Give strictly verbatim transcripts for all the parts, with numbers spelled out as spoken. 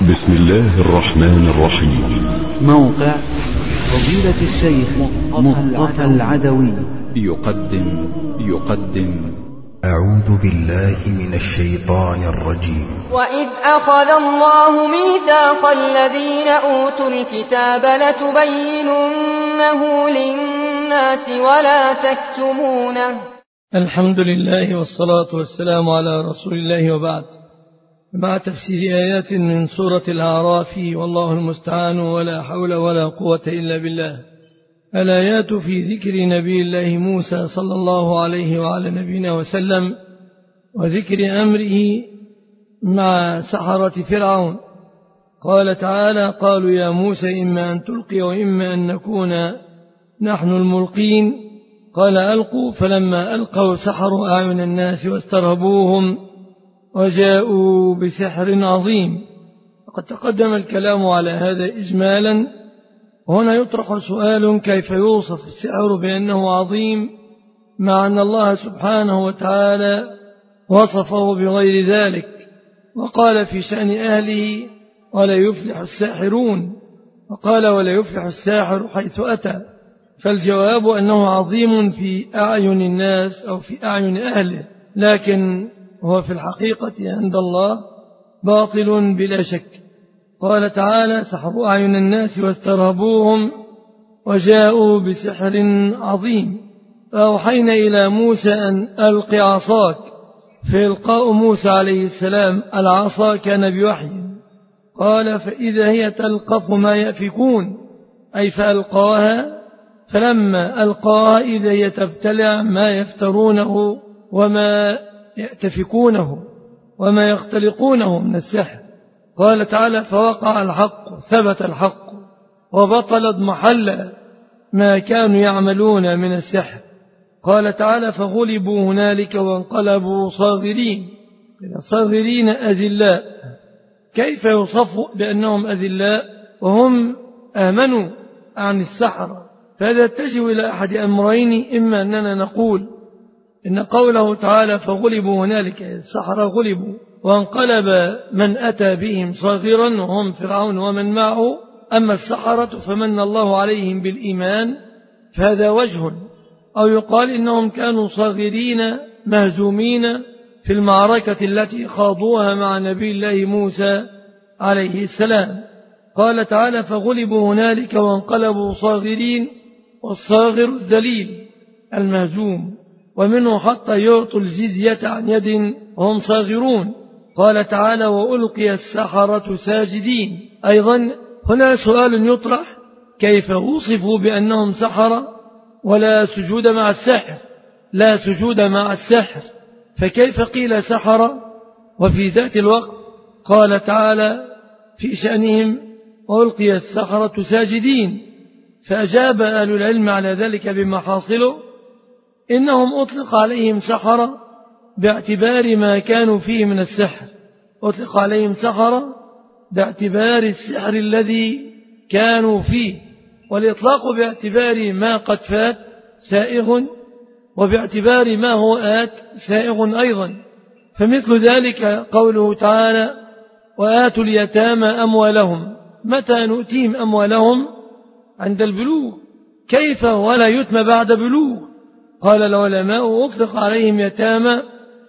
بسم الله الرحمن الرحيم. موقع فضيلة الشيخ مصطفى العدوي يقدم يقدم أعوذ بالله من الشيطان الرجيم. وإذ أخذ الله ميثاق الذين أوتوا الكتاب لتبيننه للناس ولا تكتمونه. الحمد لله والصلاة والسلام على رسول الله، وبعد. مع تفسير آيات من سورة الأعراف، والله المستعان، ولا حول ولا قوة إلا بالله. الآيات في ذكر نبي الله موسى صلى الله عليه وعلى نبينا وسلم، وذكر أمره مع سحرة فرعون. قال تعالى: قالوا يا موسى إما أن تلقي وإما أن نكون نحن الملقين. قال ألقوا، فلما ألقوا سحروا أعين الناس واسترهبوهم وجاءوا بسحر عظيم. وقد تقدم الكلام على هذا إجمالا. هنا يطرح سؤال: كيف يوصف السحر بأنه عظيم مع أن الله سبحانه وتعالى وصفه بغير ذلك، وقال في شأن أهله: ولا يفلح الساحرون، وقال: ولا يفلح الساحر حيث أتى. فالجواب أنه عظيم في أعين الناس أو في أعين أهله، لكن هو في الحقيقة عند الله باطل بلا شك. قال تعالى: سحروا أعين الناس واسترهبوهم وجاءوا بسحر عظيم. فأوحينا إلى موسى أن ألق عصاك، فإلقاء موسى عليه السلام العصا كان بوحي. قال: فإذا هي تلقف ما يأفكون، أي فألقاها، فلما ألقاها إذا هي تبتلع ما يفترونه وما يأتفكونه وما يختلقونه من السحر. قال تعالى: فوقع الحق، ثبت الحق، وبطلت محل ما كانوا يعملون من السحر. قال تعالى: فغلبوا هنالك وانقلبوا صاغرين. صاغرين أذلاء. كيف يوصفوا بأنهم أذلاء وهم آمنوا عن السحرة؟ فهذا يتجه إلى أحد أمرين: إما أننا نقول إن قوله تعالى فغلبوا هنالك، السحرة غلبوا، وانقلب من أتى بهم صاغرا وهم فرعون ومن معه، أما السحرة فمن الله عليهم بالإيمان، فهذا وجه. أو يقال إنهم كانوا صاغرين مهزومين في المعركة التي خاضوها مع نبي الله موسى عليه السلام. قال تعالى: فغلبوا هنالك وانقلبوا صاغرين، والصاغر الذليل المهزوم، ومنه حتى يعطوا الجزية عن يد وهم صاغرون. قال تعالى: وألقي السحرة ساجدين. أيضا هنا سؤال يطرح: كيف وصفوا بأنهم سحرة ولا سجود مع السحر؟ لا سجود مع السحر، فكيف قيل سحرة وفي ذات الوقت قال تعالى في شأنهم: وألقي السحرة ساجدين؟ فأجاب أهل العلم على ذلك بما حاصله: إنهم أطلق عليهم سحرة باعتبار ما كانوا فيه من السحر، أطلق عليهم سحرة باعتبار السحر الذي كانوا فيه، والإطلاق باعتبار ما قد فات سائغ، وباعتبار ما هو آت سائغ أيضا. فمثل ذلك قوله تعالى: وآتوا اليتامى أموالهم. متى نؤتيهم أموالهم؟ عند البلوغ. كيف ولا يتم بعد بلوغ؟ قال العلماء: أطلق عليهم يتامى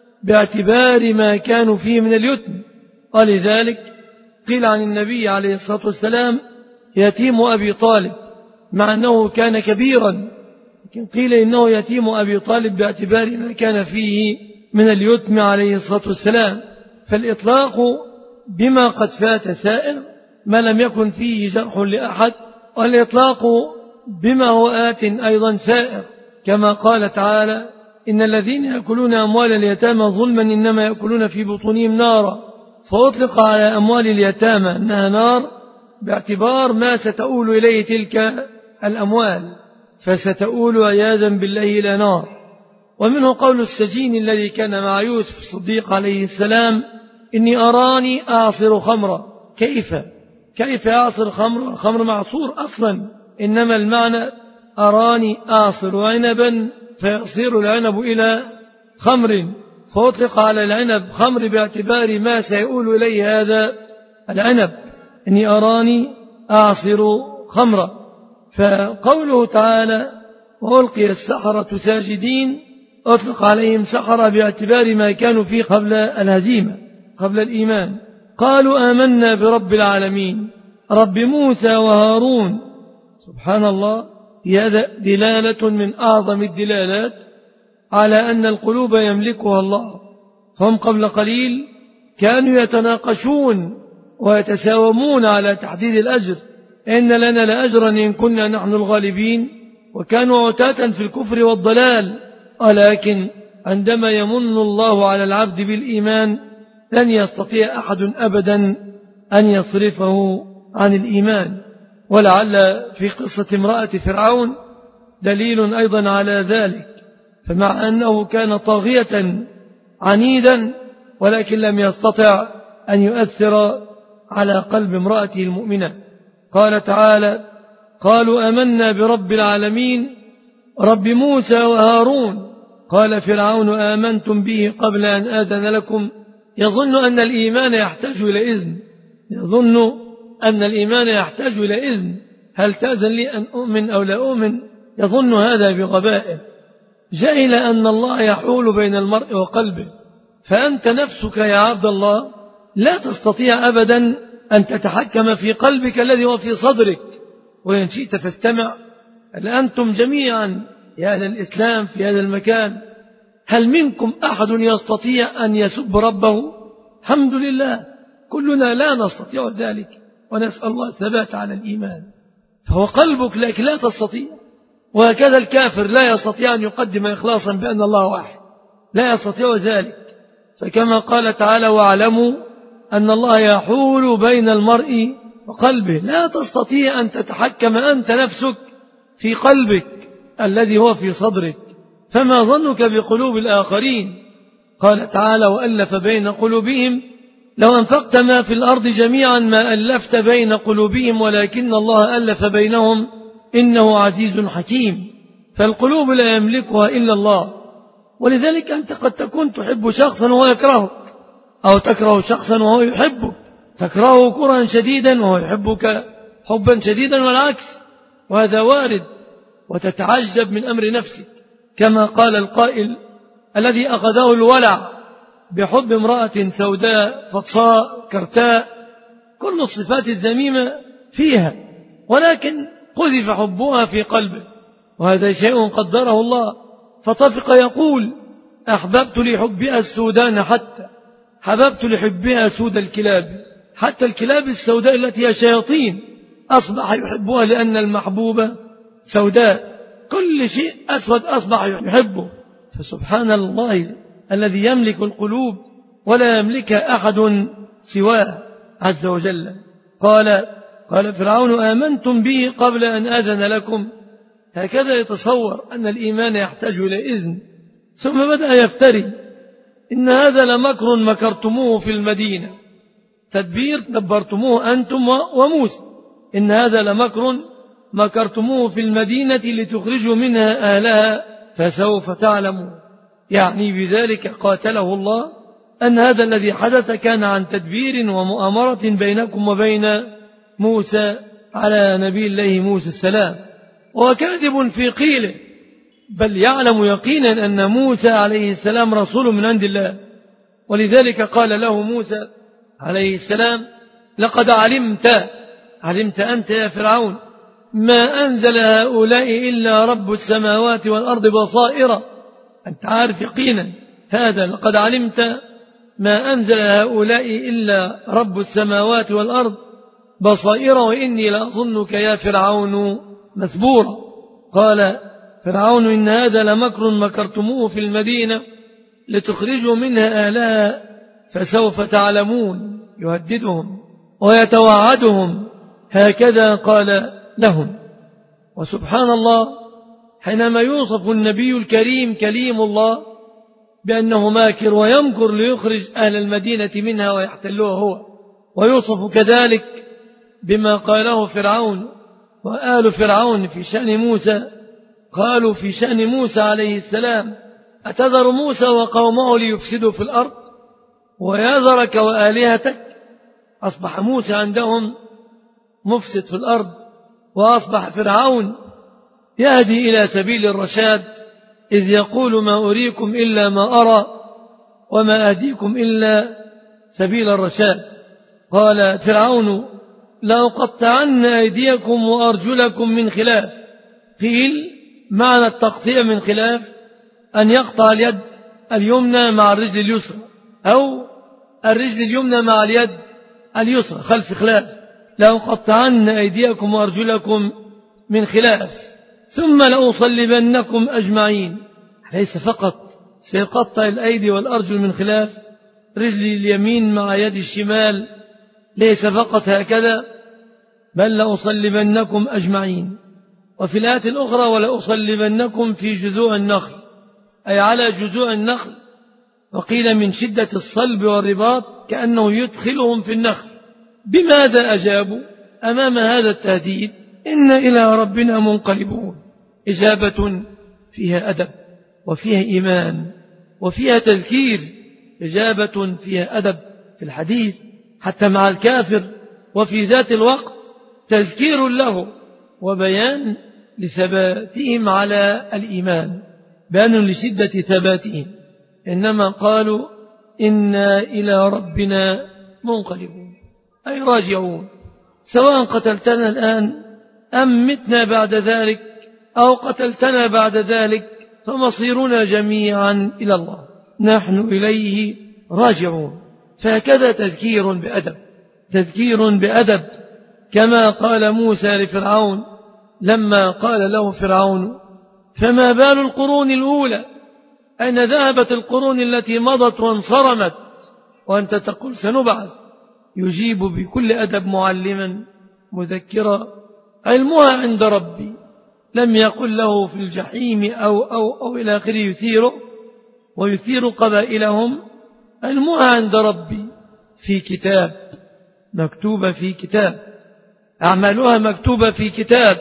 باعتبار ما كانوا فيه من اليتم. ولذلك قيل عن النبي عليه الصلاة والسلام: يتيم أبي طالب، مع أنه كان كبيرا، لكن قيل إنه يتيم أبي طالب باعتبار ما كان فيه من اليتم عليه الصلاة والسلام. فالإطلاق بما قد فات سائر، ما لم يكن فيه جرح لأحد، والإطلاق بما هو آت أيضا سائر، كما قال تعالى: إن الذين يأكلون أموال اليتامى ظلما إنما يأكلون في بطونهم نارا. فأطلق على أموال اليتامى أنها نار باعتبار ما ستؤول إليه تلك الأموال، فستؤول عياذا بالله إلى نار. ومنه قول السجين الذي كان مع يوسف الصديق عليه السلام: إني أراني أعصر خمرا. كيف كيف أعصر خمر؟ الخمر معصور أصلا، إنما المعنى أراني أعصر عنبا فيصير العنب إلى خمر، فأطلق على العنب خمر باعتبار ما سيؤول إليه هذا العنب، إني أراني أعصر خمرا. فقوله تعالى وألقي السحرة ساجدين أطلق عليهم سحرة باعتبار ما كانوا فيه قبل الهزيمة قبل الإيمان. قالوا آمنا برب العالمين رب موسى وهارون. سبحان الله، هذا دلالة من أعظم الدلالات على أن القلوب يملكها الله. فهم قبل قليل كانوا يتناقشون ويتساومون على تحديد الأجر، إن لنا لأجرا إن كنا نحن الغالبين، وكانوا عتاة في الكفر والضلال. ولكن عندما يمن الله على العبد بالإيمان لن يستطيع أحد أبدا أن يصرفه عن الإيمان. ولعل في قصة امرأة فرعون دليل أيضا على ذلك، فمع أنه كان طاغية عنيدا ولكن لم يستطع أن يؤثر على قلب امرأته المؤمنة. قال تعالى قالوا آمنا برب العالمين رب موسى وهارون. قال فرعون آمنتم به قبل أن آذن لكم. يظن أن الإيمان يحتاج إلى إذن، يظن أن الإيمان يحتاج إلى إذن، هل تأذن لي أن أؤمن أو لا أؤمن؟ يظن هذا بغبائه، جهل أن الله يحول بين المرء وقلبه. فأنت نفسك يا عبد الله لا تستطيع أبدا أن تتحكم في قلبك الذي هو في صدرك. وإن شئت فاستمع، هل أنتم جميعا يا أهل الإسلام في هذا المكان هل منكم أحد يستطيع أن يسب ربه؟ الحمد لله كلنا لا نستطيع ذلك، ونسأل الله الثبات على الإيمان. فهو قلبك لكن لا تستطيع. وهكذا الكافر لا يستطيع أن يقدم إخلاصا بأن الله واحد، لا يستطيع ذلك. فكما قال تعالى واعلموا أن الله يحول بين المرء وقلبه، لا تستطيع أن تتحكم أنت نفسك في قلبك الذي هو في صدرك، فما ظنك بقلوب الآخرين؟ قال تعالى وألف بين قلوبهم لو أنفقت ما في الأرض جميعا ما ألفت بين قلوبهم ولكن الله ألف بينهم إنه عزيز حكيم. فالقلوب لا يملكها إلا الله. ولذلك أنت قد تكون تحب شخصا وهو يكرهك، أو تكره شخصا وهو يحبك، تكرهه كرها شديدا وهو يحبك حبا شديدا والعكس، وهذا وارد. وتتعجب من أمر نفسك، كما قال القائل الذي أخذه الولع بحب امرأة سوداء فطساء كرتاء، كل الصفات الذميمة فيها، ولكن قذف حبها في قلبه، وهذا شيء قدره الله. فطفق يقول أحببت لحبها السودان حتى حببت لحبها سود الكلاب، حتى الكلاب السوداء التي هي شياطين أصبح يحبها لأن المحبوبة سوداء، كل شيء أسود أصبح يحبه. فسبحان الله الذي يملك القلوب ولا يملك أحد سواه عز وجل. قال قال فرعون آمنتم به قبل أن آذن لكم. هكذا يتصور أن الإيمان يحتاج إلى إذن. ثم بدأ يفتري إن هذا لمكر مكرتموه في المدينة، تدبير دبرتموه أنتم وموسى. إن هذا لمكر مكرتموه في المدينة لتخرجوا منها أهلها فسوف تعلمون. يعني بذلك قاتله الله أن هذا الذي حدث كان عن تدبير ومؤامرة بينكم وبين موسى على نبي الله موسى السلام، وكاذب في قيله، بل يعلم يقينا أن موسى عليه السلام رسول من عند الله. ولذلك قال له موسى عليه السلام لقد علمت علمت أنت يا فرعون ما أنزل هؤلاء إلا رب السماوات والأرض بصائر. أنت عارف يقينا هذا، لقد علمت ما أنزل هؤلاء إلا رب السماوات والأرض بصائر وإني لأظنك يا فرعون مثبورا. قال فرعون إن هذا لمكر مكرتموه في المدينة لتخرجوا منها أهلها فسوف تعلمون. يهددهم ويتوعدهم، هكذا قال لهم. وسبحان الله حينما يوصف النبي الكريم كليم الله بأنه ماكر ويمكر ليخرج أهل المدينة منها ويحتلوها هو، ويوصف كذلك بما قاله فرعون وآل فرعون في شأن موسى. قالوا في شأن موسى عليه السلام أتذر موسى وقومه ليفسدوا في الأرض ويذرك وآلهتك. أصبح موسى عندهم مفسد في الأرض، وأصبح فرعون يهدي إلى سبيل الرشاد، إذ يقول ما أريكم إلا ما أرى وما أهديكم إلا سبيل الرشاد. قال فرعون لأقطعن أيديكم وأرجلكم من خلاف. قيل معنى التقطيع من خلاف أن يقطع اليد اليمنى مع الرجل اليسرى، أو الرجل اليمنى مع اليد اليسرى خلف خلاف. لأقطعن أيديكم وأرجلكم من خلاف ثم لأصلبنكم أجمعين. ليس فقط سيقطع الأيدي والأرجل من خلاف، رجل اليمين مع يد الشمال، ليس فقط هكذا، بل لأصلبنكم أجمعين. وفي الآية الأخرى ولأصلبنكم في جذوع النخل، أي على جذوع النخل. وقيل من شدة الصلب والرباط كأنه يدخلهم في النخل. بماذا أجابوا أمام هذا التهديد؟ إن إلى ربنا منقلبون. إجابة فيها أدب وفيها إيمان وفيها تذكير، إجابة فيها أدب في الحديث حتى مع الكافر، وفي ذات الوقت تذكير له وبيان لثباتهم على الإيمان، بيان لشدة ثباتهم. إنما قالوا إنا إلى ربنا منقلبون، أي راجعون، سواء قتلتنا الآن أم متنا بعد ذلك أو قتلتنا بعد ذلك، فمصيرنا جميعا إلى الله، نحن إليه راجعون. فهكذا تذكير بأدب، تذكير بأدب، كما قال موسى لفرعون لما قال له فرعون فما بال القرون الأولى، أين ذهبت القرون التي مضت وانصرمت وأنت تقول سنبعث؟ يجيب بكل أدب معلما مذكرا علمها عند ربي، لم يقل له في الجحيم أو, أو, أو إلى آخره يثيره ويثير قبائلهم. علمها عند ربي في كتاب، مكتوبة في كتاب، أعمالها مكتوبة في كتاب.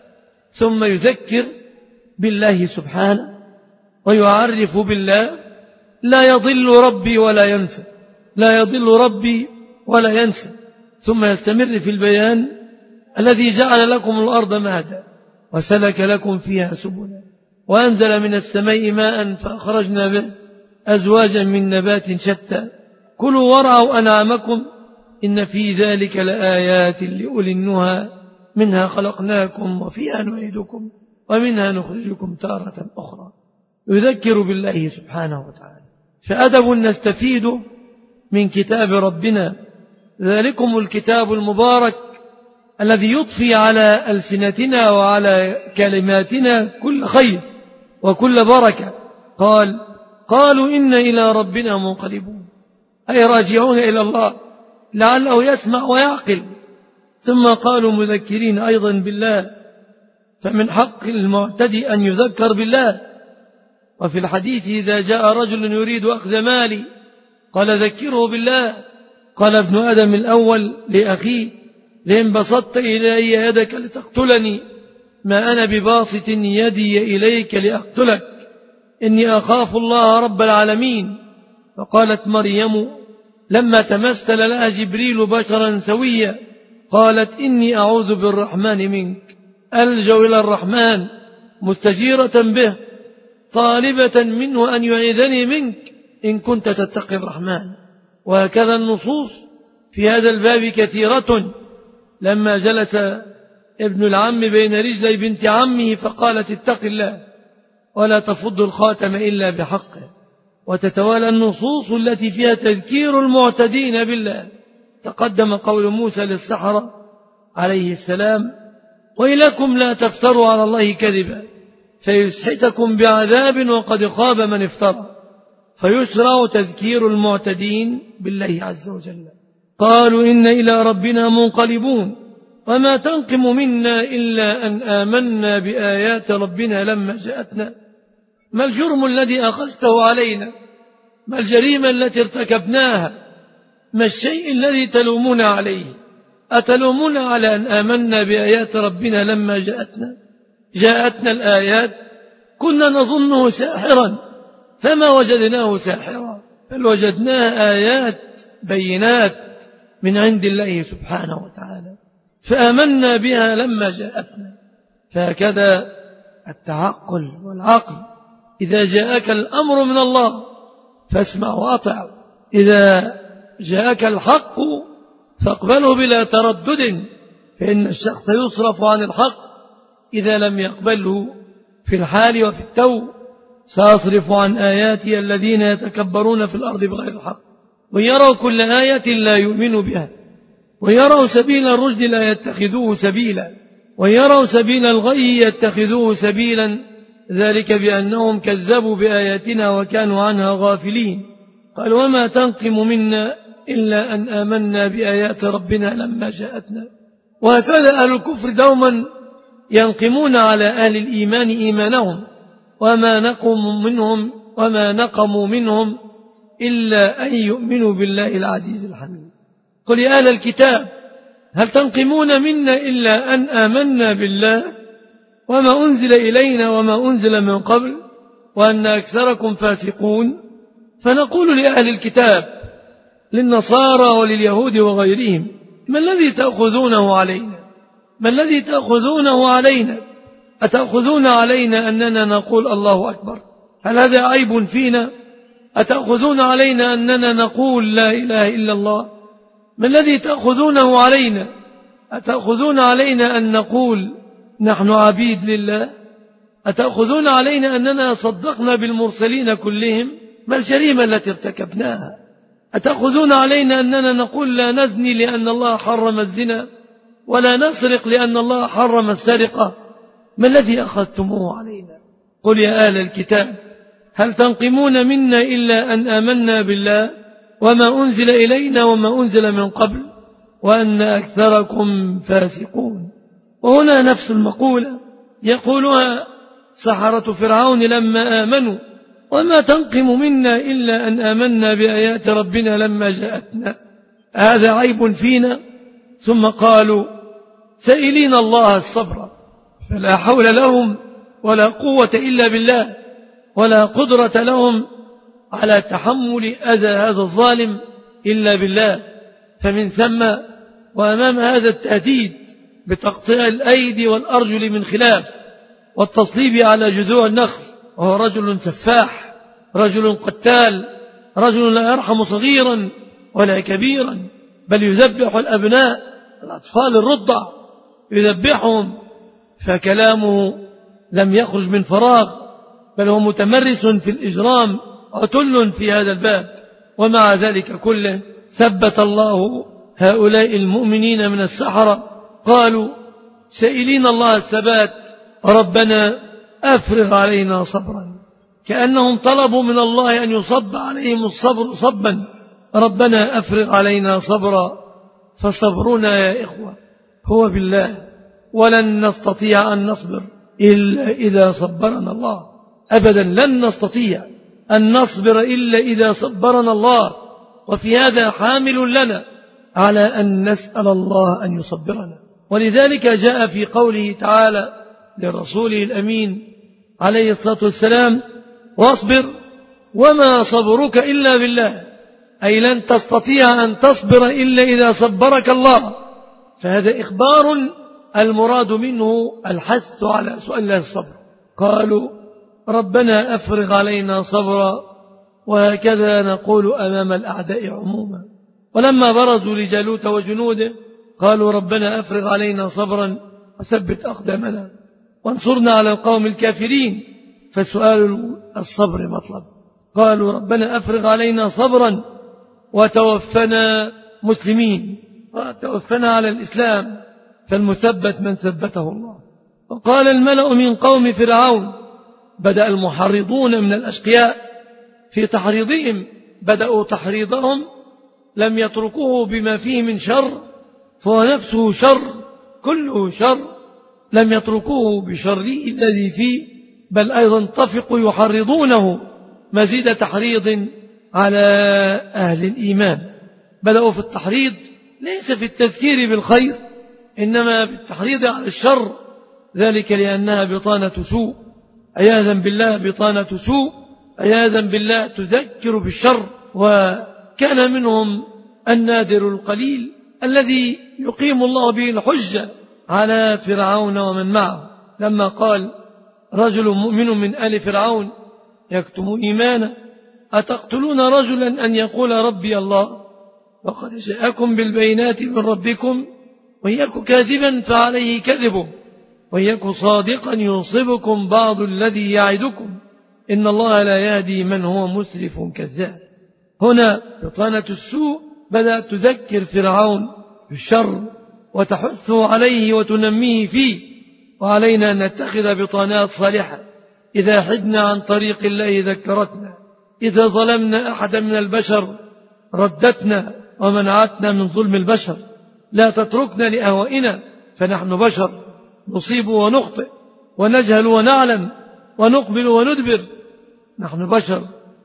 ثم يذكر بالله سبحانه ويعرف بالله، لا يضل ربي ولا ينسى، لا يضل ربي ولا ينسى. ثم يستمر في البيان الذي جعل لكم الأرض مهدا وسلك لكم فيها سبلا وأنزل من السماء ماء فأخرجنا به أزواجا من نبات شتى كلوا وارعوا أنعامكم إن في ذلك لآيات لأولي النهى منها خلقناكم وفيها نعيدكم ومنها نخرجكم تارة أخرى. يذكر بالله سبحانه وتعالى. فأدب نستفيد من كتاب ربنا، ذلكم الكتاب المبارك الذي يضفي على ألسنتنا وعلى كلماتنا كل خير وكل بركة. قال قالوا إن إلى ربنا منقلبون، أي راجعون إلى الله لعله يسمع ويعقل. ثم قالوا مذكرين أيضا بالله، فمن حق المعتدي أن يذكر بالله. وفي الحديث إذا جاء رجل يريد أخذ مالي قال ذكره بالله. قال ابن آدم الأول لأخيه لئن بسطت إلي يدك لتقتلني ما أنا بباسط يدي إليك لأقتلك إني أخاف الله رب العالمين. فقالت مريم لما تمثل لها جبريل بشرا سويا قالت إني أعوذ بالرحمن منك، ألجأ إلى الرحمن مستجيرة به طالبة منه أن يعيذني منك إن كنت تتقي الرحمن. وهكذا النصوص في هذا الباب كثيرة. لما جلس ابن العم بين رجلي بنت عمه فقالت اتق الله ولا تفض الخاتم إلا بحقه. وتتوالى النصوص التي فيها تذكير المعتدين بالله. تقدم قول موسى للسحرة عليه السلام وإلكم لا تفتروا على الله كذبا فيسحتكم بعذاب وقد خاب من افترى. فيشرع تذكير المعتدين بالله عز وجل. قالوا إن إلى ربنا منقلبون وما تنقم منا إلا أن آمنا بآيات ربنا لما جاءتنا. ما الجرم الذي أخذته علينا؟ ما الجريمة التي ارتكبناها؟ ما الشيء الذي تلومون عليه؟ أتلومون على أن آمنا بآيات ربنا لما جاءتنا؟ جاءتنا الآيات كنا نظنه ساحرا فما وجدناه ساحرا بل وجدناه آيات بينات من عند الله سبحانه وتعالى، فآمنا بها لما جاءتنا. فهكذا التعقل والعقل، إذا جاءك الأمر من الله فاسمع وأطع، إذا جاءك الحق فاقبله بلا تردد، فإن الشخص يصرف عن الحق إذا لم يقبله في الحال وفي التو. سأصرف عن آياتي الذين يتكبرون في الأرض بغير الحق ويروا كل آية لا يؤمنوا بها ويروا سبيل الرشد لا يتخذوه سبيلا ويروا سبيل الغي يتخذوه سبيلا، ذلك بأنهم كذبوا بآياتنا وكانوا عنها غافلين. قال وما تنقم منا إلا أن آمنا بآيات ربنا لما جاءتنا. وهكذا أهل الكفر دوما ينقمون على أهل الإيمان إيمانهم، وما نقموا منهم وما نقموا منهم إلا أن يؤمنوا بالله العزيز الحميد. قل يا أهل الكتاب هل تنقمون منا إلا أن آمنا بالله وما أنزل إلينا وما أنزل من قبل وأن أكثركم فاسقون. فنقول لأهل الكتاب للنصارى ولليهود وغيرهم ما الذي تأخذونه علينا ما الذي تأخذونه علينا أتأخذون علينا أننا نقول الله أكبر؟ هل هذا عيب فينا؟ أتأخذون علينا أننا نقول لا إله إلا الله؟ ما الذي تأخذونه علينا؟ أتأخذون علينا أن نقول نحن عبيد لله؟ أتأخذون علينا أننا صدقنا بالمرسلين كلهم؟ ما الجريمة التي ارتكبناها؟ أتأخذون علينا أننا نقول لا نزني لأن الله حرم الزنا ولا نسرق لأن الله حرم السرقة؟ ما الذي أخذتموه علينا؟ قل يا أهل الكتاب هل تنقمون منا إلا أن آمنا بالله وما أنزل إلينا وما أنزل من قبل وأن أكثركم فاسقون. وهنا نفس المقولة يقولها سحرة فرعون لما آمنوا وما تنقم منا إلا أن آمنا بآيات ربنا لما جاءتنا. هذا عيب فينا؟ ثم قالوا سائلين الله الصبر، فلا حول لهم ولا قوة إلا بالله ولا قدرة لهم على تحمل أذى هذا الظالم إلا بالله. فمن ثم وأمام هذا التهديد بتقطيع الأيدي والأرجل من خلاف والتصليب على جذوع النخل، وهو رجل سفاح رجل قتال رجل لا يرحم صغيرا ولا كبيرا، بل يذبح الأبناء الأطفال الرضع يذبحهم، فكلامه لم يخرج من فراغ بل هو متمرس في الإجرام عتل في هذا الباب. ومع ذلك كله ثبت الله هؤلاء المؤمنين من السحرة، قالوا سائلين الله الثبات ربنا أفرغ علينا صبرا، كأنهم طلبوا من الله أن يصب عليهم الصبر صبا. ربنا أفرغ علينا صبرا، فصبرنا يا إخوة هو بالله، ولن نستطيع أن نصبر إلا إذا صبرنا الله، أبدا لن نستطيع أن نصبر إلا إذا صبرنا الله. وفي هذا حامل لنا على أن نسأل الله أن يصبرنا. ولذلك جاء في قوله تعالى لرسوله الأمين عليه الصلاة والسلام واصبر وما صبرك إلا بالله، أي لن تستطيع أن تصبر إلا إذا صبرك الله. فهذا إخبار المراد منه الحث على سؤال الله الصبر. قالوا ربنا أفرغ علينا صبرا، وهكذا نقول أمام الأعداء عموما. ولما برزوا لجالوت وجنوده قالوا ربنا أفرغ علينا صبرا وثبت أقدامنا وانصرنا على القوم الكافرين، فسؤال الصبر مطلب. قالوا ربنا أفرغ علينا صبرا وتوفنا مسلمين، وتوفنا على الإسلام، فالمثبت من ثبته الله. وقال الملأ من قوم فرعون، بدأ المحرضون من الأشقياء في تحريضهم، بدأوا تحريضهم لم يتركوه بما فيه من شر، فهو نفسه شر كله شر، لم يتركوه بشره الذي فيه، بل أيضا طفقوا يحرضونه مزيد تحريض على أهل الإيمان. بدأوا في التحريض ليس في التذكير بالخير، إنما بالتحريض على الشر، ذلك لأنها بطانة سوء، عياذا بالله بطانة سوء، عياذا بالله تذكر بالشر. وكان منهم النادر القليل الذي يقيم الله به الحجة على فرعون ومن معه، لما قال رجل مؤمن من آل فرعون يكتم إيمانه أتقتلون رجلا أن يقول ربي الله وقد جاءكم بالبينات من ربكم وإن يك كاذبا فعليه كذبه وإن يك صادقا يصبكم بعض الذي يعدكم إن الله لا يهدي من هو مسرف كذاب. هنا بطانة السوء بدأت تذكر فرعون بالشر وتحثه عليه وتنميه فيه، وعلينا أن نتخذ بطانات صالحة إذا حدنا عن طريق الله ذكرتنا، إذا ظلمنا أحدا من البشر ردتنا ومنعتنا من ظلم البشر، لا تتركنا لأهوائنا فنحن بشر نصيب ونخطئ ونجهل ونعلم ونقبل وندبر، نحن بشر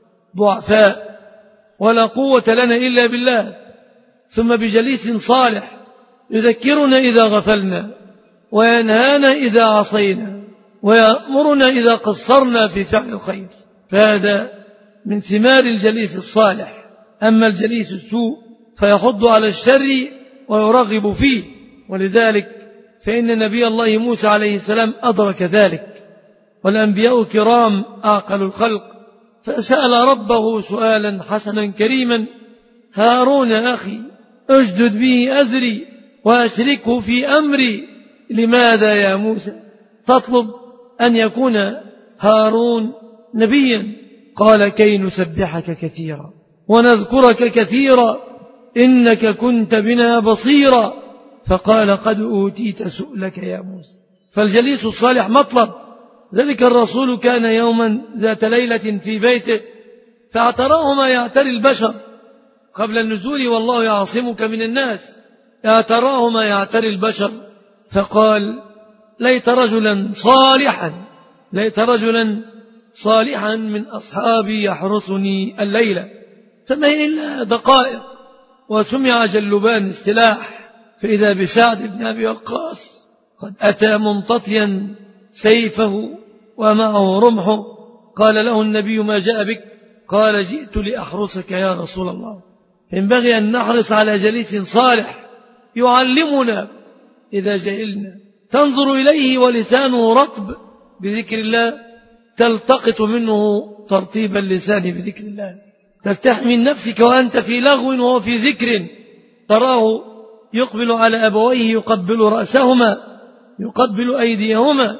ضعفاء ولا قوة لنا إلا بالله. ثم بجليس صالح يذكرنا إذا غفلنا وينهانا إذا عصينا ويأمرنا إذا قصرنا في فعل الخير، فهذا من ثمار الجليس الصالح. أما الجليس السوء فيحض على الشر ويرغب فيه، ولذلك فإن نبي الله موسى عليه السلام أدرك ذلك، والأنبياء كرام أعقل الخلق، فسأل ربه سؤالا حسنا كريما: هارون أخي أجدد به أزري وأشركه في أمري. لماذا يا موسى تطلب أن يكون هارون نبيا؟ قال: كي نسبحك كثيرا ونذكرك كثيرا إنك كنت بنا بصيرا. فقال: قد أوتيت سؤلك يا موسى. فالجليس الصالح مطلب. ذلك الرسول كان يوما ذات ليلة في بيته فاعتراه ما يعتري البشر قبل النزول والله يعصمك من الناس، اعتراه ما يعتري البشر فقال: ليت رجلا صالحا ليت رجلا صالحا من أصحابي يحرسني الليلة. فما هي إلا دقائق وسمع جلبان السلاح، فإذا بسعد بن أبي وقاص قد أتى ممتطيا سيفه ومعه رمحه. قال له النبي: ما جاء بك؟ قال: جئت لأحرسك يا رسول الله. ينبغي أن نحرص على جليس صالح يعلمنا إذا جهلنا، تنظر إليه ولسانه رطب بذكر الله، تلتقط منه ترطيب اللسان بذكر الله، تستحي من نفسك وأنت في لغو وهو في ذكر، تراه يقبل على أبويه يقبل رأسهما يقبل أيديهما،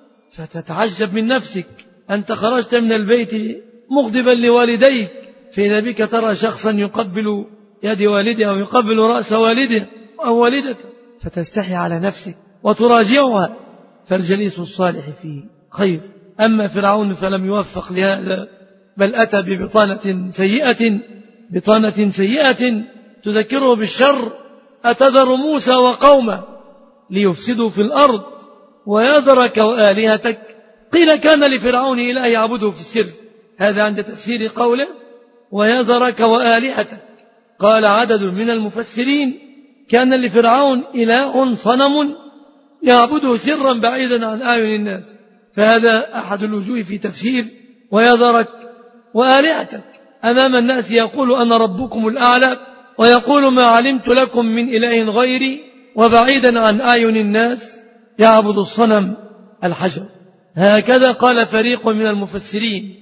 فتتعجب من نفسك. أنت خرجت من البيت مغضبا لوالديك، فإذا بك ترى شخصا يقبل يد والده أو يقبل رأس والده أو والدته، فتستحي على نفسك وتراجعها. فالجليس الصالح فيه خير. أما فرعون فلم يوفق لهذا، بل أتى ببطانة سيئة بطانة سيئة تذكره بالشر: أتذر موسى وقومه ليفسدوا في الأرض ويذرك وآلهتك. قيل: كان لفرعون إله يعبده في السر، هذا عند تفسير قوله ويذرك وآلهتك. قال عدد من المفسرين: كان لفرعون إله صنم يعبده سرا بعيدا عن أعين الناس، فهذا أحد الوجوه في تفسير ويذرك وآلهتك. أمام الناس يقول: أنا ربكم الأعلى، ويقول: ما علمت لكم من إله غيري، وبعيدا عن أعين الناس يعبد الصنم الحجر. هكذا قال فريق من المفسرين.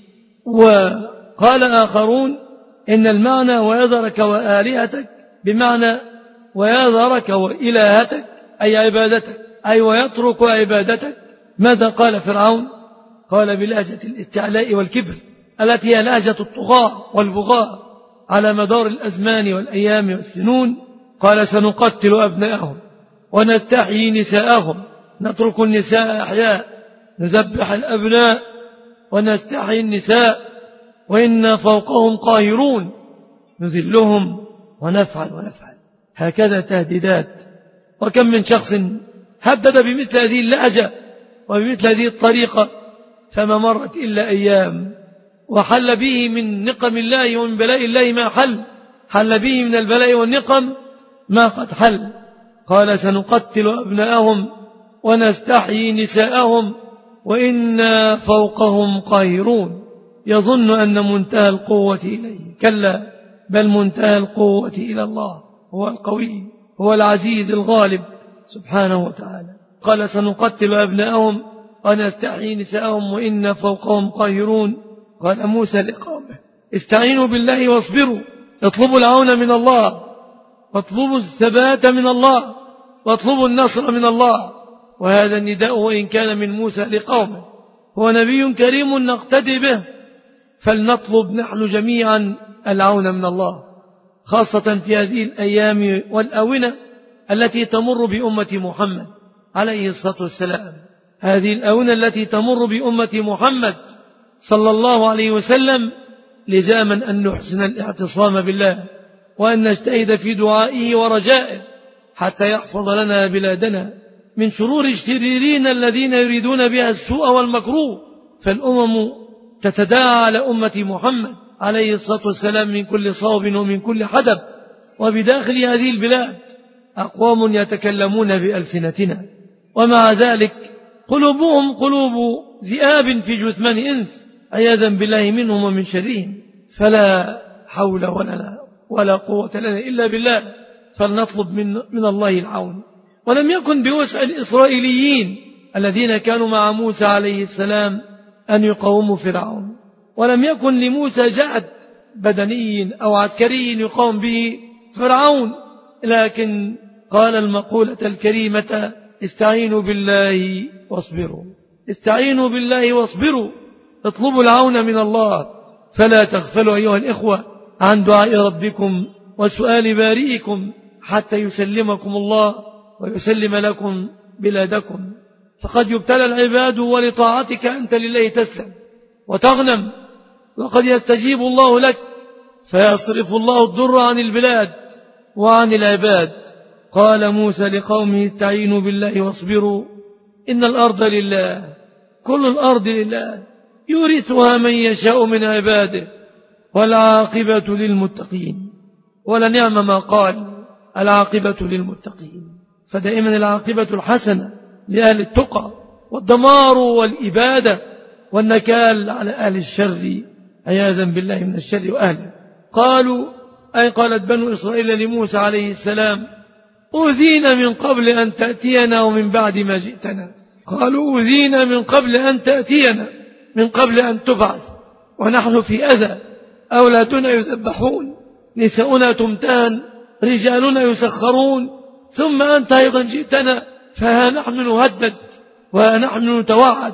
وقال آخرون إن المعنى ويذرك وآلهتك بمعنى ويذرك وإلهتك أي عبادتك، أي ويترك عبادتك. ماذا قال فرعون؟ قال بلهجة الاستعلاء والكبر التي هي لهجة الطغاة والبغاة على مدار الأزمان والأيام والسنون. قال: سنقتل أبناءهم ونستحيي نساءهم، نترك النساء أحياء، نذبح الأبناء ونستحيي النساء، وإنا فوقهم قاهرون، نذلهم ونفعل ونفعل. هكذا تهديدات. وكم من شخص هدد بمثل هذه اللهجة وبمثل هذه الطريقة فما مرت إلا أيام وحل به من نقم الله ومن بلاء الله ما حل، حل به من البلاء والنقم ما قد حل. قال: سنقتل أبناءهم ونستحيي نساءهم وإنا فوقهم قاهرون. يظن أن منتهى القوة إليه، كلا بل منتهى القوة إلى الله، هو القوي، هو العزيز الغالب سبحانه وتعالى. قال سنقتل أبناءهم ونستحيي نساءهم وإنا فوقهم قاهرون. قال موسى لقومه استعينوا بالله واصبروا، اطلبوا العون من الله، واطلبوا الثبات من الله، واطلبوا النصر من الله. وهذا النداء وإن كان من موسى لقومه هو نبي كريم نقتدي به، فلنطلب نحن جميعا العون من الله، خاصة في هذه الأيام والأونة التي تمر بأمة محمد عليه الصلاة والسلام. هذه الأونة التي تمر بأمة محمد صلى الله عليه وسلم لزاما أن نحسن الاعتصام بالله، وأن نجتهد في دعائه ورجائه حتى يحفظ لنا بلادنا من شرور الشريرين الذين يريدون بها السوء والمكروه. فالأمم تتداعى على أمة محمد عليه الصلاة والسلام من كل صوب ومن كل حدب، وبداخل هذه البلاد أقوام يتكلمون بألسنتنا، ومع ذلك قلوبهم قلوب ذئاب في جثمان إنس، عياذا بالله منهم ومن شرهم. فلا حول ولا ولا قوة لنا إلا بالله، فلنطلب من, من الله العون. ولم يكن بوسع الإسرائيليين الذين كانوا مع موسى عليه السلام أن يقاوموا فرعون، ولم يكن لموسى جهد بدني أو عسكري يقاوم به فرعون، لكن قال المقولة الكريمة استعينوا بالله واصبروا، استعينوا بالله واصبروا، اطلبوا العون من الله، فلا تغفلوا أيها الإخوة عن دعاء ربكم وسؤال بارئكم حتى يسلمكم الله ويسلم لكم بلادكم. فقد يبتلى العباد ولطاعتك أنت لله تسلم وتغنم، وقد يستجيب الله لك فيصرف الله الضر عن البلاد وعن العباد. قال موسى لقومه استعينوا بالله واصبروا إن الأرض لله، كل الأرض لله يورثها من يشاء من عباده والعاقبة للمتقين. ولنعم ما قال العاقبة للمتقين، فدائما العاقبة الحسنة لأهل التقى، والدمار والإبادة والنكال على أهل الشر عياذا بالله من الشر وأهله. قالوا أي قالت بنو إسرائيل لموسى عليه السلام أوذينا من قبل أن تأتينا ومن بعد ما جئتنا. قالوا أوذينا من قبل أن تأتينا، من قبل أن تبعث، ونحن في أذى، أولادنا يذبحون، نساؤنا تمتهن، رجالنا يسخرون، ثم أنت أيضا جئتنا، فها نحن نهدد وها نحن نتوعد،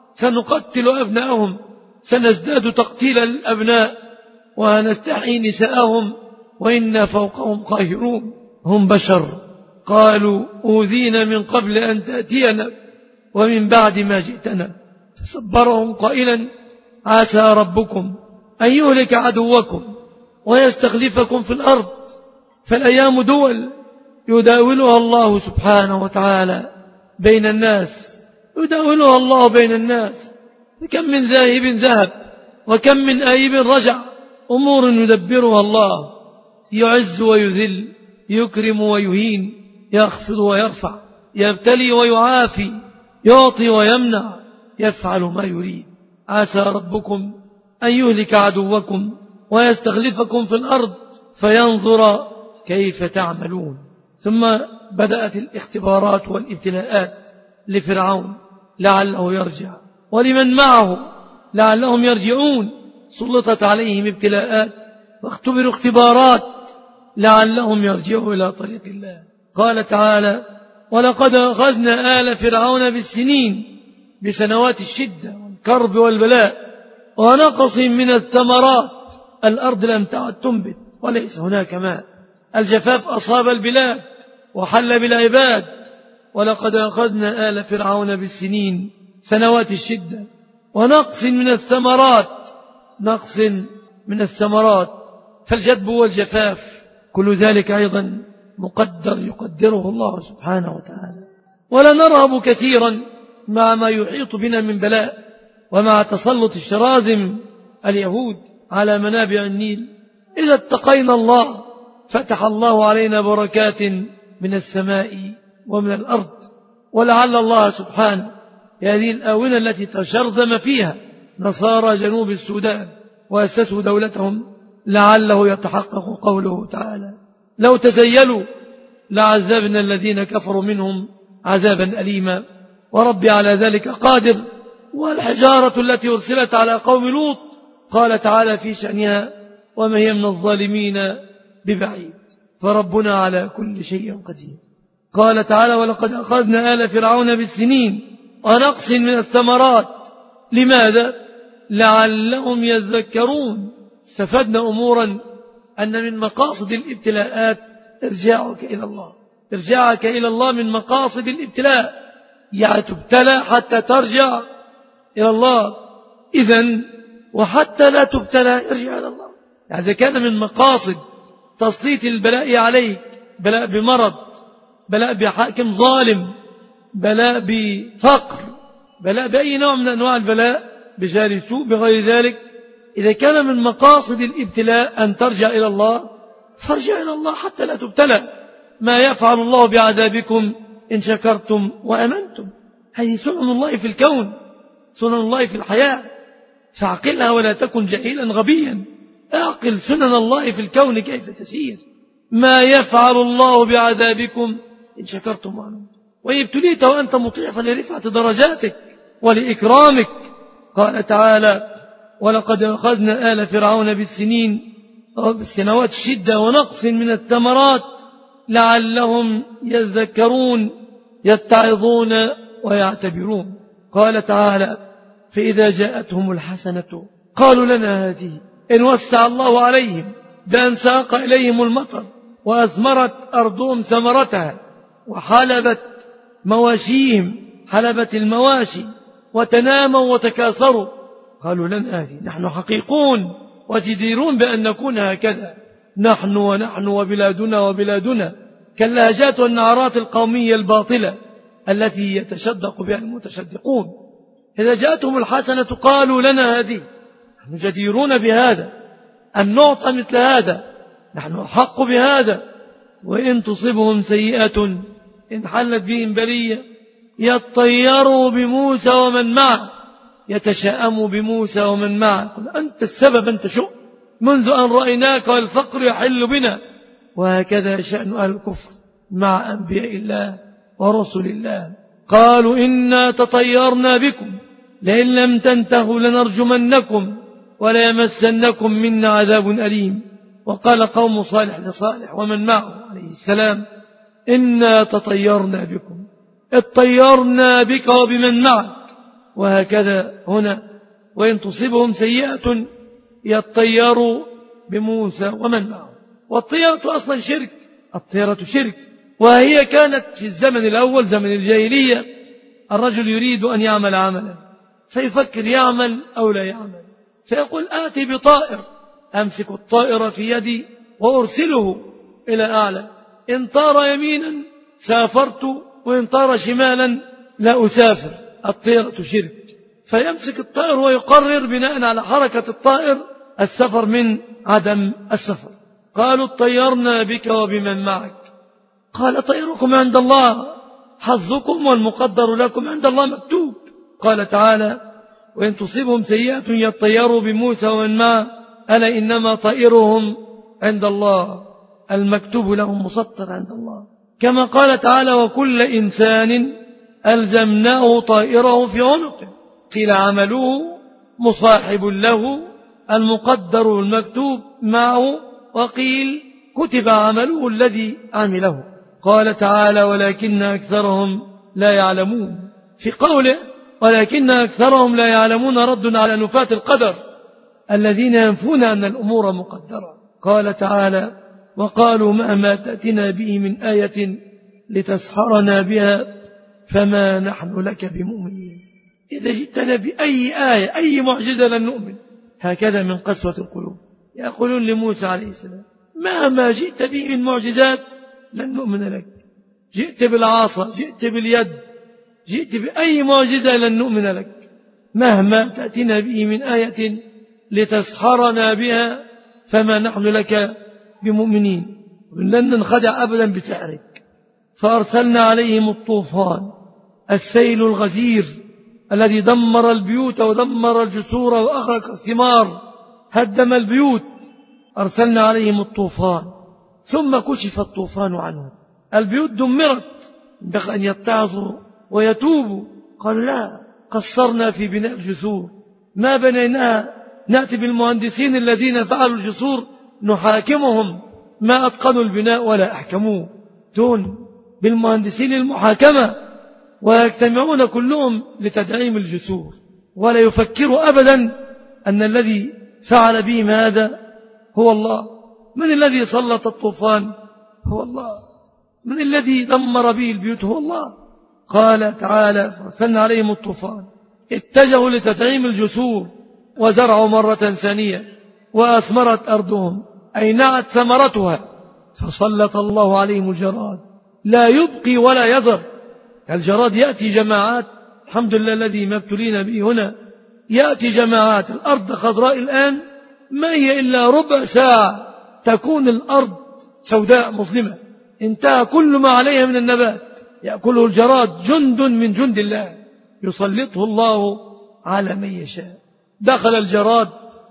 سنقتل أبناءهم، سنزداد تقتيل الأبناء، ونستحيي نساءهم وإنا فوقهم قاهرون. هم بشر. قالوا أوذينا من قبل أن تأتينا ومن بعد ما جئتنا، فصبرهم قائلا عسى ربكم أن يهلك عدوكم ويستخلفكم في الأرض. فالأيام دول يداولها الله سبحانه وتعالى بين الناس، يداولها الله بين الناس. فكم من ذاهب ذهب وكم من آيب رجع، أمور يدبرها الله، يعز ويذل، يكرم ويهين، يخفض ويرفع، يبتلي ويعافي، يعطي ويمنع، يفعل ما يريد. عسى ربكم أن يهلك عدوكم ويستخلفكم في الأرض فينظر كيف تعملون. ثم بدأت الاختبارات والابتلاءات لفرعون لعله يرجع، ولمن معه لعلهم يرجعون. سلطت عليهم ابتلاءات واختبروا اختبارات لعلهم يرجعوا إلى طريق الله. قال تعالى ولقد أخذنا آل فرعون بالسنين، بسنوات الشدة والكرب والبلاء، ونقص من الثمرات. الأرض لم تعد تنبت وليس هناك ماء، الجفاف أصاب البلاد وحل بالعباد. ولقد أخذنا آل فرعون بالسنين، سنوات الشدة، ونقص من الثمرات، نقص من الثمرات، فالجدب والجفاف كل ذلك أيضا مقدر يقدره الله سبحانه وتعالى. ولا نرهب كثيرا مع ما يحيط بنا من بلاء، ومع تسلط الشراذم اليهود على منابع النيل. إذا اتقينا الله فتح الله علينا بركات من السماء ومن الأرض. ولعل الله سبحانه هذه الآونة التي تشرذم فيها نصارى جنوب السودان وأسسوا دولتهم لعله يتحقق قوله تعالى لو تزيلوا لعذبنا الذين كفروا منهم عذابا أليما وربي على ذلك قادر. والحجارة التي أرسلت على قوم لوط قال تعالى في شأنها وما هي من الظالمين ببعيد فربنا على كل شيء قدير. قال تعالى ولقد أخذنا آل فرعون بالسنين ونقص من الثمرات لماذا؟ لعلهم يذكرون. استفدنا أمورا أن من مقاصد الابتلاءات إرجاعك إلى الله، إرجاعك إلى الله من مقاصد الابتلاء، يعني تبتلى حتى ترجع إلى الله. إذن وحتى لا تبتلى ارجع إلى الله. يعني إذا كان من مقاصد تسليط البلاء عليك بلاء بمرض، بلاء بحاكم ظالم، بلاء بفقر، بلاء بأي نوع من أنواع البلاء، بجار سوء، بغير ذلك، إذا كان من مقاصد الابتلاء أن ترجع إلى الله فارجع إلى الله حتى لا تبتلى. ما يفعل الله بعذابكم إن شكرتم وأمنتم. هذه سنن الله في الكون، سنن الله في الحياة، فاعقلها ولا تكن جهيلا غبيا. اعقل سنن الله في الكون كيف تسير. ما يفعل الله بعذابكم إن شكرتم وأمنتم. وإن ابتليت وأنت مطيع فلرفعة درجاتك ولإكرامك. قال تعالى ولقد أخذنا آل فرعون بالسنين أو بالسنوات الشدة ونقص من الثمرات لعلهم يذكرون يتعظون ويعتبرون. قال تعالى فإذا جاءتهم الحسنة قالوا لنا هذه إن وسع الله عليهم بأن ساق إليهم المطر وأثمرت أرضهم ثمرتها وحلبت مواشيهم حلبت المواشي وتناموا وتكاثروا قالوا لنا هذه نحن حقيقون وجديرون بأن نكون هكذا نحن ونحن وبلادنا وبلادنا كاللهجات والنعرات القومية الباطلة التي يتشدق بها المتشدقون. إذا جاءتهم الحسنة قالوا لنا هذه نحن جديرون بهذا أن نعطى مثل هذا، نحن أحق بهذا. وإن تصبهم سيئة إن حلت بهم بلية يطيروا بموسى ومن معه يتشاءموا بموسى ومن معه قل أنت السبب أنت شؤ منذ أن رأيناك والفقر يحل بنا. وهكذا شأن أهل الكفر مع أنبياء الله ورسل الله. قالوا إنا تطيرنا بكم لئن لم تنتهوا لنرجمنكم وليمسنكم منا عذاب أليم. وقال قوم صالح لصالح ومن معه عليه السلام إنا تطيرنا بكم اطيرنا بك وبمن معك. وهكذا هنا وإن تصيبهم سيئة يطيروا بموسى ومن معه. والطيرة أصلا شرك، الطيرة شرك، وهي كانت في الزمن الأول زمن الجاهلية الرجل يريد أن يعمل عملا فيفكر يعمل أو لا يعمل فيقول آتي بطائر أمسك الطائر في يدي وأرسله إلى أعلى إن طار يمينا سافرت وإن طار شمالا لا أسافر. الطيرة شرك. فيمسك الطائر ويقرر بناء على حركة الطائر السفر من عدم السفر. قالوا اطيرنا بك وبمن معك قال طيركم عند الله حظكم والمقدر لكم عند الله مكتوب. قال تعالى وإن تصيبهم سيئة يطيروا بموسى ومن معه ألا إنما طائرهم عند الله المكتوب لهم مسطر عند الله. كما قال تعالى وكل إنسان ألزمناه طائره في عنقه قيل عمله مصاحب له المقدر المكتوب معه وقيل كتب عمله الذي عمله. قال تعالى ولكن أكثرهم لا يعلمون. في قوله ولكن أكثرهم لا يعلمون رد على نفاة القدر الذين ينفون أن الأمور مقدرة. قال تعالى وقالوا مهما تأتنا به من آية لتسحرنا بها فما نحن لك بمؤمنين. إذا جئتنا بأي آية أي معجزة لن نؤمن. هكذا من قسوة القلوب يقولون لموسى عليه السلام مهما جئت به من معجزات لن نؤمن لك. جئت بالعصا جئت باليد جئت بأي معجزة لن نؤمن لك. مهما تأتنا به من آية لتسحرنا بها فما نحن لك بمؤمنين. لن ننخدع أبدا بسحرك. فأرسلنا عليهم الطوفان السيل الغزير الذي دمر البيوت ودمر الجسور وأغرق الثمار هدم البيوت أرسلنا عليهم الطوفان ثم كشف الطوفان عنهم. البيوت دمرت، بقى أن يتعظوا ويتوبوا. قال لا، قصرنا في بناء الجسور، ما بنيناها. نأتي بالمهندسين الذين فعلوا الجسور نحاكمهم، ما أتقنوا البناء ولا أحكموه. دون بالمهندسين المحاكمة، ويجتمعون كلهم لتدعيم الجسور، ولا يفكروا أبدا أن الذي فعل بهم هذا هو الله. من الذي سلط الطوفان؟ هو الله. من الذي دمر به البيوت؟ هو الله. قال تعالى فأرسلنا عليهم الطوفان، اتجهوا لتدعيم الجسور، وزرعوا مرة ثانية، وأثمرت أرضهم أي نعت ثمرتها، فسلط الله عليهم الجراد لا يبقي ولا يذر. الجراد يأتي جماعات، الحمد لله الذي ما ابتلينا به هنا، يأتي جماعات. الأرض خضراء الآن، ما هي إلا ربع ساعة تكون الأرض سوداء مظلمة، انتهى كل ما عليها من النبات، يأكله الجراد، جند من جند الله يسلطه الله على من يشاء. دخل الجراد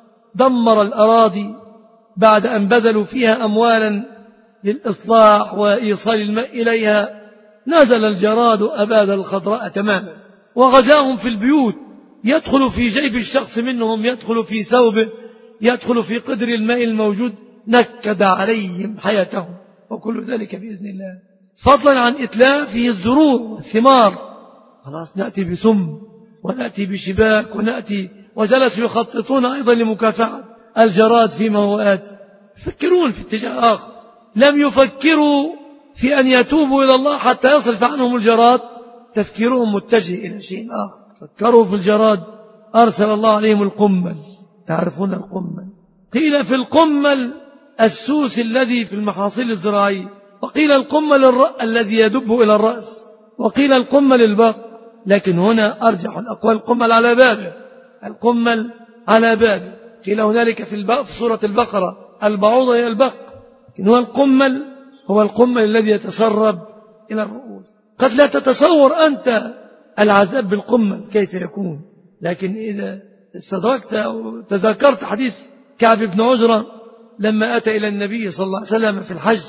دمر الأراضي بعد أن بذلوا فيها أموالا للإصلاح وإيصال الماء إليها. نزل الجراد أباد الخضراء تماما وغزاهم في البيوت، يدخل في جيب الشخص منهم، يدخل في ثوبه، يدخل في قدر الماء الموجود، نكد عليهم حياتهم، وكل ذلك بإذن الله، فضلا عن إتلافه الزروع والثمار. خلاص نأتي بسم ونأتي بشباك ونأتي، وجلسوا يخططون أيضا لمكافحة الجراد فيما هو آتي. يفكرون في اتجاه آخر، لم يفكروا في أن يتوبوا إلى الله حتى يصرف عنهم الجراد، تفكيرهم متجه إلى شيء آخر. فكروا في الجراد، أرسل الله عليهم القمل. تعرفون القمل؟ قيل في القمل السوس الذي في المحاصيل الزراعية، وقيل القمل الرأ الذي يدب إلى الرأس، وقيل القمل البق، لكن هنا أرجح الأقوال القمل على بابه، القمل على بابه. قيل هنالك في, في سورة البقرة البعوضة هي البق، لكن هو القمل هو القمل الذي يتسرب إلى الرؤوس. قد لا تتصور أنت العذاب بالقمل كيف يكون، لكن إذا استدركت أو تذكرت حديث كعب بن عجرة لما أتى إلى النبي صلى الله عليه وسلم في الحج،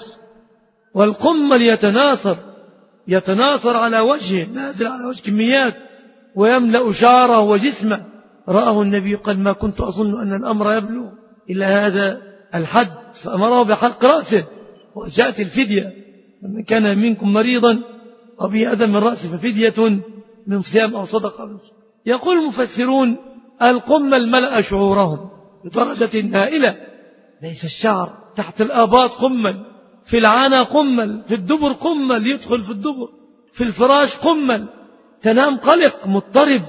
والقمل يتناثر يتناثر على وجهه، نازل على وجه كميات، ويملأ شعره وجسمه. رآه النبي قال ما كنت أظن أن الأمر يبلغ إلى هذا الحد، فأمره بحلق رأسه. وجاءت الفدية، من كان منكم مريضا أو به أذى من رأسه ففدية من صيام أو صدقة. يقول المفسرون القمل ملأ شعورهم بدرجة هائلة، ليس الشعر، تحت الآباط قمل، في العانى قمل، في الدبر قمل، يدخل في الدبر، في الفراش قمل، تنام قلق مضطرب،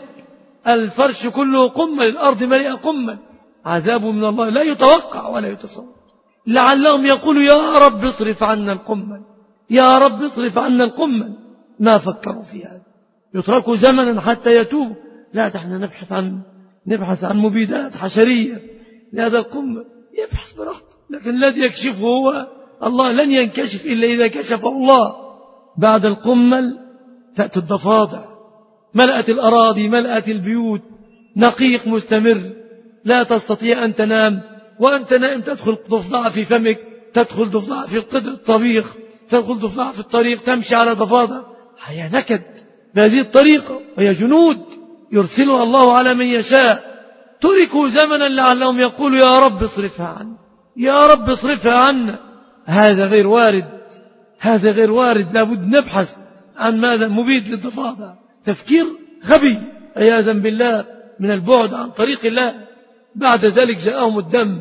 الفرش كله قمل، الأرض مليئة قمل. عذاب من الله لا يتوقع ولا يتصور. لعلهم يقولوا يا رب اصرف عنا القمل، يا رب اصرف عنا القمل. ما فكروا في هذا، يتركوا زمنا حتى يتوبوا. لا، نحن نبحث عن نبحث عن مبيدات حشرية لهذا القمل، يبحث براحته، لكن الذي يكشفه هو الله. لن ينكشف إلا إذا كشف الله. بعد القمل تأتي الضفادع، ملأت الأراضي، ملأت البيوت، نقيق مستمر، لا تستطيع أن تنام، وأنت نائم تدخل ضفدعة في فمك، تدخل ضفدعة في القدر الطبيخ، تدخل ضفدعة في الطريق، تمشي على ضفادع. هي نكد بهذه الطريقة، وهي جنود يرسلها الله على من يشاء. تركوا زمنا لعلهم يقولوا يا رب اصرفها عنا، يا رب اصرفها عنا. هذا غير وارد، هذا غير وارد. لابد نبحث عن ماذا مبيد للضفادع. تفكير غبي عياذا بالله من البعد عن طريق الله. بعد ذلك جاءهم الدم،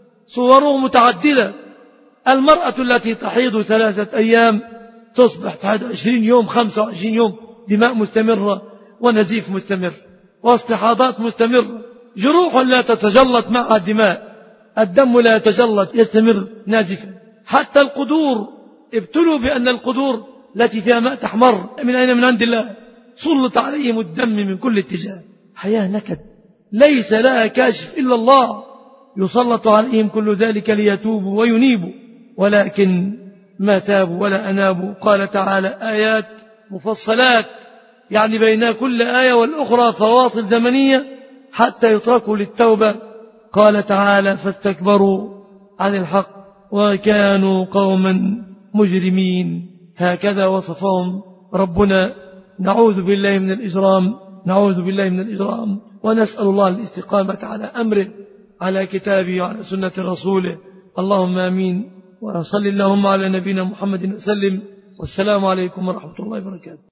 صوره متعددة. المرأة التي تحيض ثلاثة أيام تصبح تحيض عشرين يوم، خمسة وعشرين يوم، دماء مستمرة ونزيف مستمر واستحاضات مستمرة، جروح لا تتجلط معها الدماء، الدم لا يتجلط، يستمر نازفا. حتى القدور ابتلوا بأن القدور التي فيها ماء تحمر. من أين؟ من عند الله. سلط عليهم الدم من كل اتجاه. حياة نكد ليس لها كاشف إلا الله، يسلط عليهم كل ذلك ليتوبوا وينيبوا، ولكن ما تابوا ولا أنابوا. قال تعالى آيات مفصلات، يعني بين كل آية والأخرى فواصل زمنية حتى يتركوا للتوبة. قال تعالى فاستكبروا عن الحق وكانوا قوما مجرمين. هكذا وصفهم ربنا. نعوذ بالله من الإجرام، نعوذ بالله من الإجرام، ونسأل الله الاستقامة على أمره، على كتابه وعلى سنة رسوله. اللهم آمين. وصل اللهم على نبينا محمد وسلم. والسلام عليكم ورحمة الله وبركاته.